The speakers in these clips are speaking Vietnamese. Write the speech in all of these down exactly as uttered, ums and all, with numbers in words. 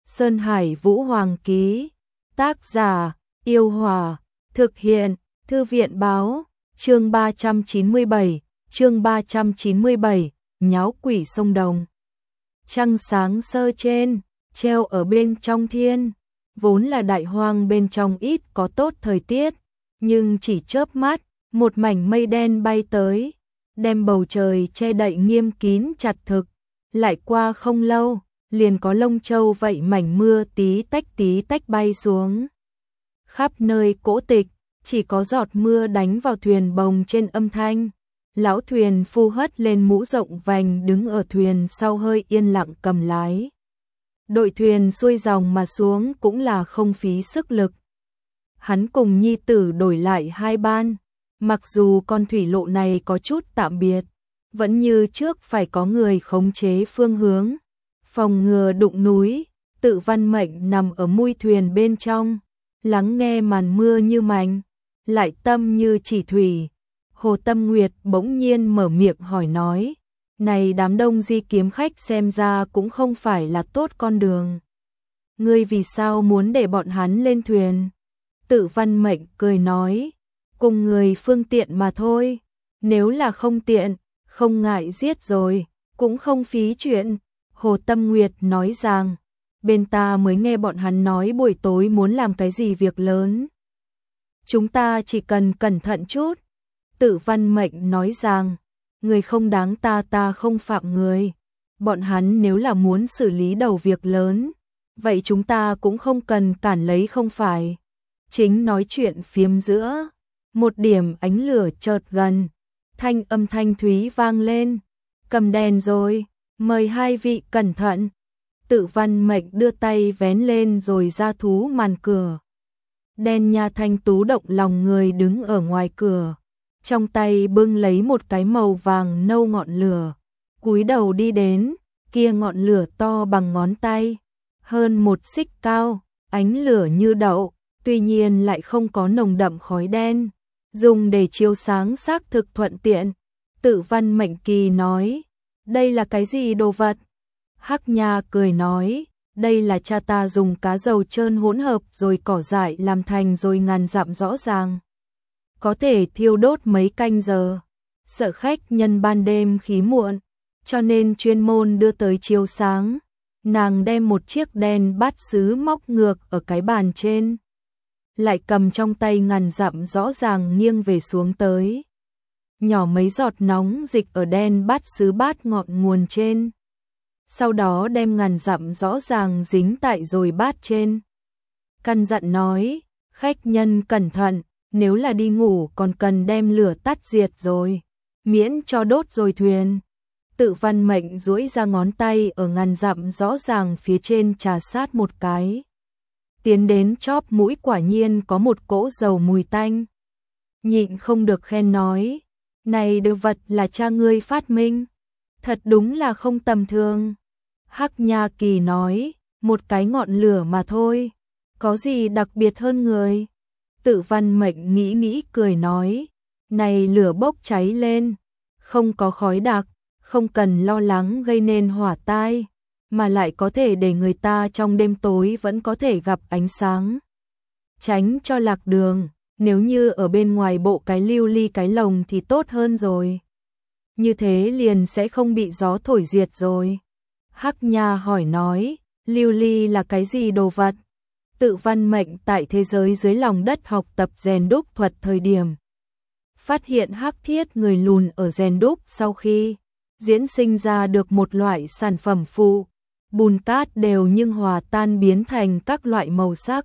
Sơn Hải Vũ Hoàng ký. Tác giả, Yêu Hòa. Thực hiện, Thư viện báo. Chương ba trăm chín mươi bảy, chương ba trăm chín mươi bảy, nháo quỷ sông Đồng. Trăng sáng sơ trên, treo ở bên trong thiên. Vốn là đại hoang bên trong ít có tốt thời tiết, nhưng chỉ chớp mắt, một mảnh mây đen bay tới, đem bầu trời che đậy nghiêm kín chặt thực. Lại qua không lâu, liền có lông châu vậy mảnh mưa tí tách tí tách bay xuống. Khắp nơi cỗ tịch, chỉ có giọt mưa đánh vào thuyền bồng trên âm thanh. Lão thuyền phu hất lên mũ rộng vành đứng ở thuyền sau hơi yên lặng cầm lái. Đội thuyền xuôi dòng mà xuống cũng là không phí sức lực. Hắn cùng nhi tử đổi lại hai ban, mặc dù con thủy lộ này có chút tạm biệt, vẫn như trước phải có người khống chế phương hướng, phòng ngừa đụng núi. Tự Văn Mệnh nằm ở mui thuyền bên trong, lắng nghe màn mưa như mảnh, lại tâm như chỉ thủy. Hồ Tâm Nguyệt bỗng nhiên mở miệng hỏi nói, này đám đông di kiếm khách xem ra cũng không phải là tốt con đường. Ngươi vì sao muốn để bọn hắn lên thuyền? Tự Văn Mệnh cười nói, cùng người phương tiện mà thôi, nếu là không tiện, không ngại giết rồi, cũng không phí chuyện. Hồ Tâm Nguyệt nói rằng, bên ta mới nghe bọn hắn nói buổi tối muốn làm cái gì việc lớn. Chúng ta chỉ cần cẩn thận chút. Tự Văn Mệnh nói rằng, người không đáng ta ta không phạm người. Bọn hắn nếu là muốn xử lý đầu việc lớn, vậy chúng ta cũng không cần cản lấy không phải. Chính nói chuyện phiếm giữa, một điểm ánh lửa chợt gần, thanh âm thanh thúy vang lên, cầm đèn rồi, mời hai vị cẩn thận. Tự Văn Mệnh đưa tay vén lên rồi ra thú màn cửa. Đen nha thanh tú động lòng người đứng ở ngoài cửa, trong tay bưng lấy một cái màu vàng nâu ngọn lửa, cúi đầu đi đến, kia ngọn lửa to bằng ngón tay, hơn một xích cao, ánh lửa như đậu, tuy nhiên lại không có nồng đậm khói đen, dùng để chiếu sáng xác thực thuận tiện. Tự Văn Mệnh kỳ nói, đây là cái gì đồ vật? Hắc Nha cười nói, đây là cha ta dùng cá dầu trơn hỗn hợp rồi cỏ dại làm thành rồi ngàn dặm rõ ràng. Có thể thiêu đốt mấy canh giờ, sợ khách nhân ban đêm khí muộn, cho nên chuyên môn đưa tới chiếu sáng. Nàng đem một chiếc đèn bát sứ móc ngược ở cái bàn trên, lại cầm trong tay ngàn dặm rõ ràng nghiêng về xuống tới. Nhỏ mấy giọt nóng dịch ở đèn bát sứ bát ngọn nguồn trên. Sau đó đem ngàn dặm rõ ràng dính tại rồi bát trên. Căn dặn nói, khách nhân cẩn thận, nếu là đi ngủ còn cần đem lửa tắt diệt rồi, miễn cho đốt rồi thuyền. Tự Văn Mệnh duỗi ra ngón tay ở ngàn dặm rõ ràng phía trên trà sát một cái. Tiến đến chóp mũi quả nhiên có một cỗ dầu mùi tanh. Nhịn không được khen nói, này đồ vật là cha ngươi phát minh, thật đúng là không tầm thường. Hắc Nha kỳ nói, một cái ngọn lửa mà thôi, có gì đặc biệt hơn người? Tự Văn Mệnh nghĩ nghĩ cười nói, này lửa bốc cháy lên, không có khói đặc, không cần lo lắng gây nên hỏa tai, mà lại có thể để người ta trong đêm tối vẫn có thể gặp ánh sáng. Tránh cho lạc đường, nếu như ở bên ngoài bộ cái lưu ly cái lồng thì tốt hơn rồi. Như thế liền sẽ không bị gió thổi diệt rồi. Hắc Nha hỏi nói, lưu ly là cái gì đồ vật? Tự Văn Mệnh tại thế giới dưới lòng đất học tập rèn đúc thuật thời điểm, phát hiện hắc thiết người lùn ở rèn đúc sau khi diễn sinh ra được một loại sản phẩm phụ, bùn cát đều nhưng hòa tan biến thành các loại màu sắc.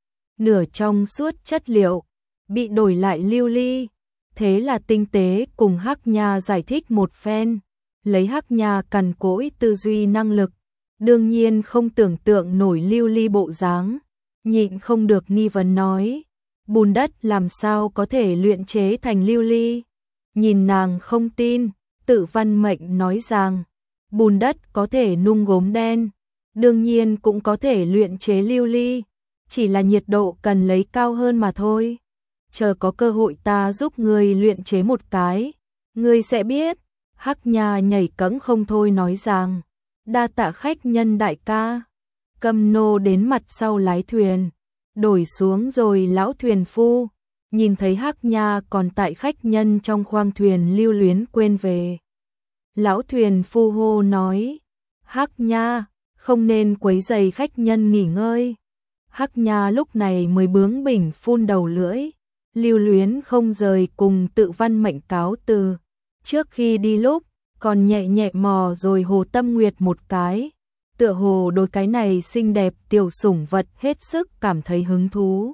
Nửa trong suốt chất liệu, bị đổi lại lưu ly. Thế là tinh tế cùng Hắc Nha giải thích một phen, lấy Hắc Nha cằn cỗi tư duy năng lực, đương nhiên không tưởng tượng nổi lưu ly bộ dáng, nhịn không được nghi vấn nói, bùn đất làm sao có thể luyện chế thành lưu ly? Nhìn nàng không tin, Tự Văn Mệnh nói rằng, bùn đất có thể nung gốm đen, đương nhiên cũng có thể luyện chế lưu ly, chỉ là nhiệt độ cần lấy cao hơn mà thôi. Chờ có cơ hội ta giúp ngươi luyện chế một cái, ngươi sẽ biết. Hắc Nha nhảy cẫng không thôi nói rằng, đa tạ khách nhân đại ca. Cầm nô đến mặt sau lái thuyền, đổi xuống rồi lão thuyền phu, nhìn thấy Hắc Nha còn tại khách nhân trong khoang thuyền lưu luyến quên về. Lão thuyền phu hô nói, Hắc Nha, không nên quấy rầy khách nhân nghỉ ngơi. Hắc Nha lúc này mới bướng bỉnh phun đầu lưỡi, lưu luyến không rời cùng Tự Văn Mệnh cáo từ. Trước khi đi lúc, còn nhẹ nhẹ mò rồi Hồ Tâm Nguyệt một cái, tựa hồ đối cái này xinh đẹp tiểu sủng vật hết sức cảm thấy hứng thú.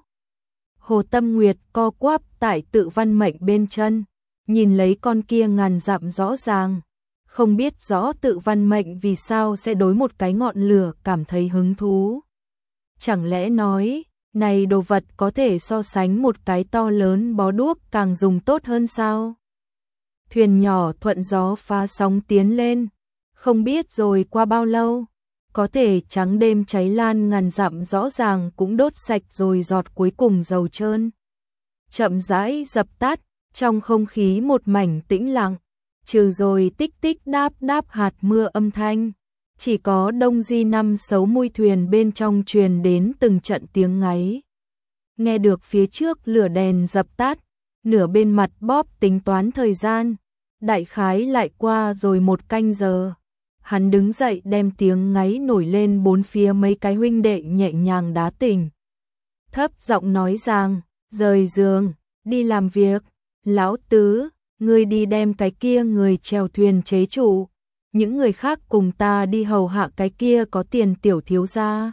Hồ Tâm Nguyệt co quắp tại Tự Văn Mệnh bên chân, nhìn lấy con kia ngàn dặm rõ ràng, không biết rõ Tự Văn Mệnh vì sao sẽ đối một cái ngọn lửa cảm thấy hứng thú. Chẳng lẽ nói, này đồ vật có thể so sánh một cái to lớn bó đuốc càng dùng tốt hơn sao? Thuyền nhỏ thuận gió phá sóng tiến lên, không biết rồi qua bao lâu, có thể trắng đêm cháy lan ngàn dặm rõ ràng cũng đốt sạch rồi giọt cuối cùng dầu trơn. Chậm rãi dập tắt, trong không khí một mảnh tĩnh lặng, trừ rồi tích tích đáp đáp hạt mưa âm thanh, chỉ có Đông Di Năm Xấu mui thuyền bên trong truyền đến từng trận tiếng ngáy. Nghe được phía trước lửa đèn dập tắt, nửa bên mặt bóp tính toán thời gian, đại khái lại qua rồi một canh giờ. Hắn đứng dậy đem tiếng ngáy nổi lên bốn phía mấy cái huynh đệ nhẹ nhàng đá tỉnh. Thấp giọng nói rằng, rời giường, đi làm việc, lão tứ, ngươi đi đem cái kia người chèo thuyền chế chủ, những người khác cùng ta đi hầu hạ cái kia có tiền tiểu thiếu gia.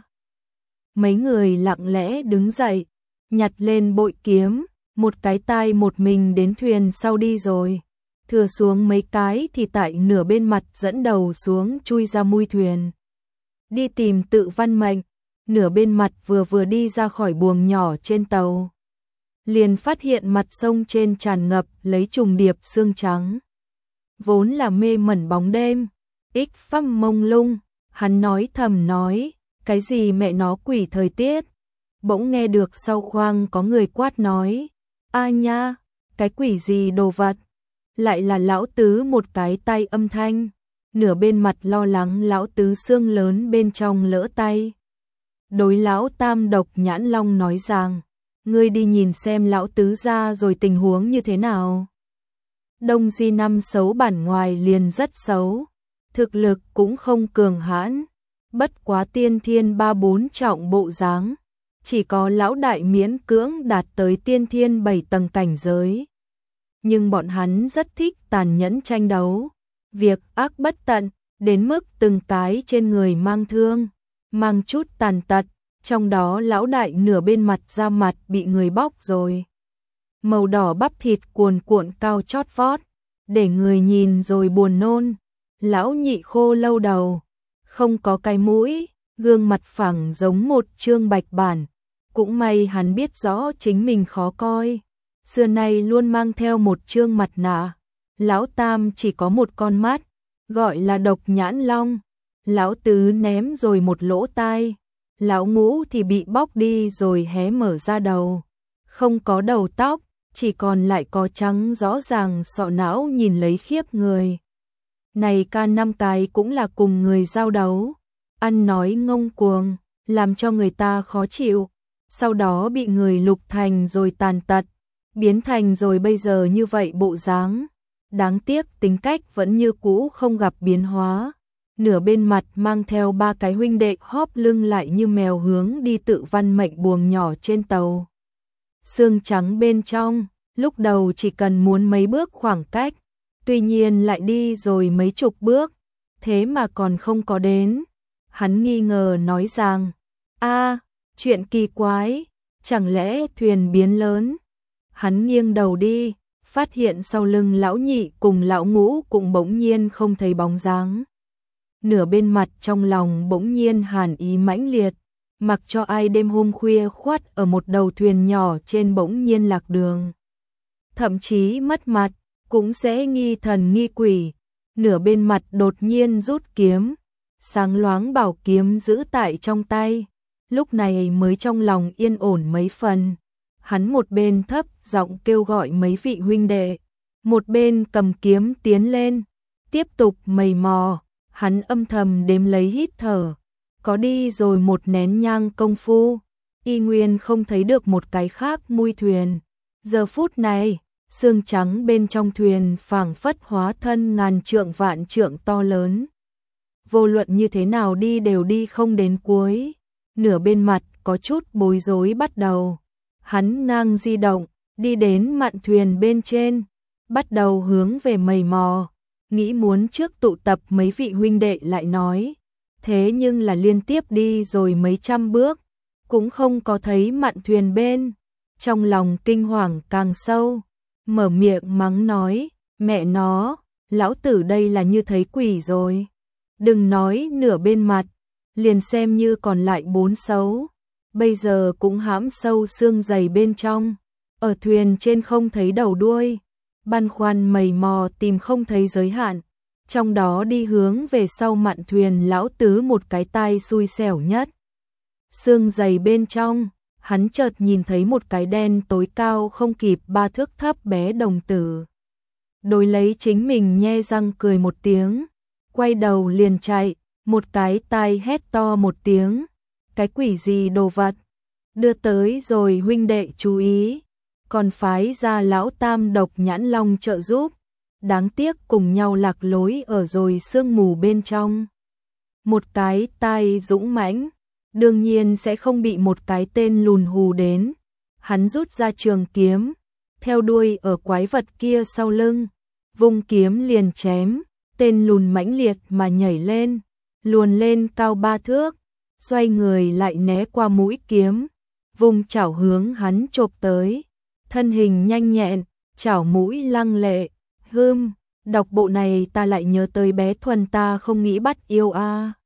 Mấy người lặng lẽ đứng dậy, nhặt lên bội kiếm, một cái tay một mình đến thuyền sau đi rồi. Thừa xuống mấy cái thì tại nửa bên mặt dẫn đầu xuống chui ra mui thuyền. Đi tìm Tự Văn Mệnh, nửa bên mặt vừa vừa đi ra khỏi buồng nhỏ trên tàu. Liền phát hiện mặt sông trên tràn ngập lấy trùng điệp sương trắng. Vốn là mê mẩn bóng đêm, ích phăm mông lung, hắn nói thầm nói, cái gì mẹ nó quỷ thời tiết. Bỗng nghe được sau khoang có người quát nói, a nha, cái quỷ gì đồ vật. Lại là lão tứ một cái tay âm thanh, nửa bên mặt lo lắng lão tứ xương lớn bên trong lỡ tay. Đối lão tam Độc Nhãn Long nói rằng, ngươi đi nhìn xem lão tứ ra rồi tình huống như thế nào. Đông Di Năm Xấu bản ngoài liền rất xấu, thực lực cũng không cường hãn, bất quá tiên thiên ba bốn trọng bộ dáng, chỉ có lão đại miễn cưỡng đạt tới tiên thiên bảy tầng cảnh giới. Nhưng bọn hắn rất thích tàn nhẫn tranh đấu, việc ác bất tận, đến mức từng cái trên người mang thương, mang chút tàn tật, trong đó lão đại nửa bên mặt da mặt bị người bóc rồi. Màu đỏ bắp thịt cuồn cuộn cao chót vót, để người nhìn rồi buồn nôn. Lão nhị khô lâu đầu, không có cái mũi, gương mặt phẳng giống một trương bạch bản, cũng may hắn biết rõ chính mình khó coi. Xưa nay luôn mang theo một trương mặt nạ. Lão tam chỉ có một con mắt, gọi là Độc Nhãn Long. Lão tứ ném rồi một lỗ tai. Lão ngũ thì bị bóc đi rồi hé mở ra đầu. Không có đầu tóc, chỉ còn lại có trắng rõ ràng sọ não nhìn lấy khiếp người. Này ca năm cái cũng là cùng người giao đấu, ăn nói ngông cuồng, làm cho người ta khó chịu. Sau đó bị người lục thành rồi tàn tật, biến thành rồi bây giờ như vậy bộ dáng. Đáng tiếc tính cách vẫn như cũ không gặp biến hóa. Nửa bên mặt mang theo ba cái huynh đệ hóp lưng lại như mèo hướng đi Tự Văn Mệnh buồng nhỏ trên tàu. Sương trắng bên trong, lúc đầu chỉ cần muốn mấy bước khoảng cách, tuy nhiên lại đi rồi mấy chục bước, thế mà còn không có đến. Hắn nghi ngờ nói rằng, a, chuyện kỳ quái, chẳng lẽ thuyền biến lớn. Hắn nghiêng đầu đi, phát hiện sau lưng lão nhị cùng lão ngũ cũng bỗng nhiên không thấy bóng dáng. Nửa bên mặt trong lòng bỗng nhiên hàn ý mãnh liệt, mặc cho ai đêm hôm khuya khoắt ở một đầu thuyền nhỏ trên bỗng nhiên lạc đường. Thậm chí mất mặt, cũng sẽ nghi thần nghi quỷ. Nửa bên mặt đột nhiên rút kiếm, sáng loáng bảo kiếm giữ tại trong tay. Lúc này mới trong lòng yên ổn mấy phần. Hắn một bên thấp giọng kêu gọi mấy vị huynh đệ, một bên cầm kiếm tiến lên, tiếp tục mày mò. Hắn âm thầm đếm lấy hít thở, có đi rồi một nén nhang công phu, y nguyên không thấy được một cái khác mui thuyền. Giờ phút này, xương trắng bên trong thuyền phảng phất hóa thân ngàn trượng vạn trượng to lớn. Vô luận như thế nào đi đều đi không đến cuối. Nửa bên mặt có chút bối rối bắt đầu. Hắn ngang di động, đi đến mạn thuyền bên trên, bắt đầu hướng về mầy mò, nghĩ muốn trước tụ tập mấy vị huynh đệ lại nói. Thế nhưng là liên tiếp đi rồi mấy trăm bước, cũng không có thấy mạn thuyền bên. Trong lòng kinh hoàng càng sâu, mở miệng mắng nói, mẹ nó, lão tử đây là như thấy quỷ rồi. Đừng nói nửa bên mặt, liền xem như còn lại bốn xấu, bây giờ cũng hãm sâu xương dày bên trong, ở thuyền trên không thấy đầu đuôi, băn khoăn mầy mò tìm không thấy giới hạn, trong đó đi hướng về sau mạn thuyền lão tứ một cái tai xui xẻo nhất. Xương dày bên trong, hắn chợt nhìn thấy một cái đen tối cao không kịp ba thước thấp bé đồng tử. Đối lấy chính mình nhe răng cười một tiếng, quay đầu liền chạy, một cái tai hét to một tiếng, cái quỷ gì đồ vật, đưa tới rồi huynh đệ chú ý, còn phái ra lão tam độc nhãn long trợ giúp, đáng tiếc cùng nhau lạc lối ở rồi sương mù bên trong. Một cái tai dũng mãnh, đương nhiên sẽ không bị một cái tên lùn hù đến, hắn rút ra trường kiếm, theo đuôi ở quái vật kia sau lưng, vung kiếm liền chém, tên lùn mãnh liệt mà nhảy lên, luồn lên cao ba thước, xoay người lại né qua mũi kiếm, vùng chảo hướng hắn chộp tới, thân hình nhanh nhẹn, chảo mũi lăng lệ, hưm, đọc bộ này ta lại nhớ tới bé Thuần ta không nghĩ bắt yêu a.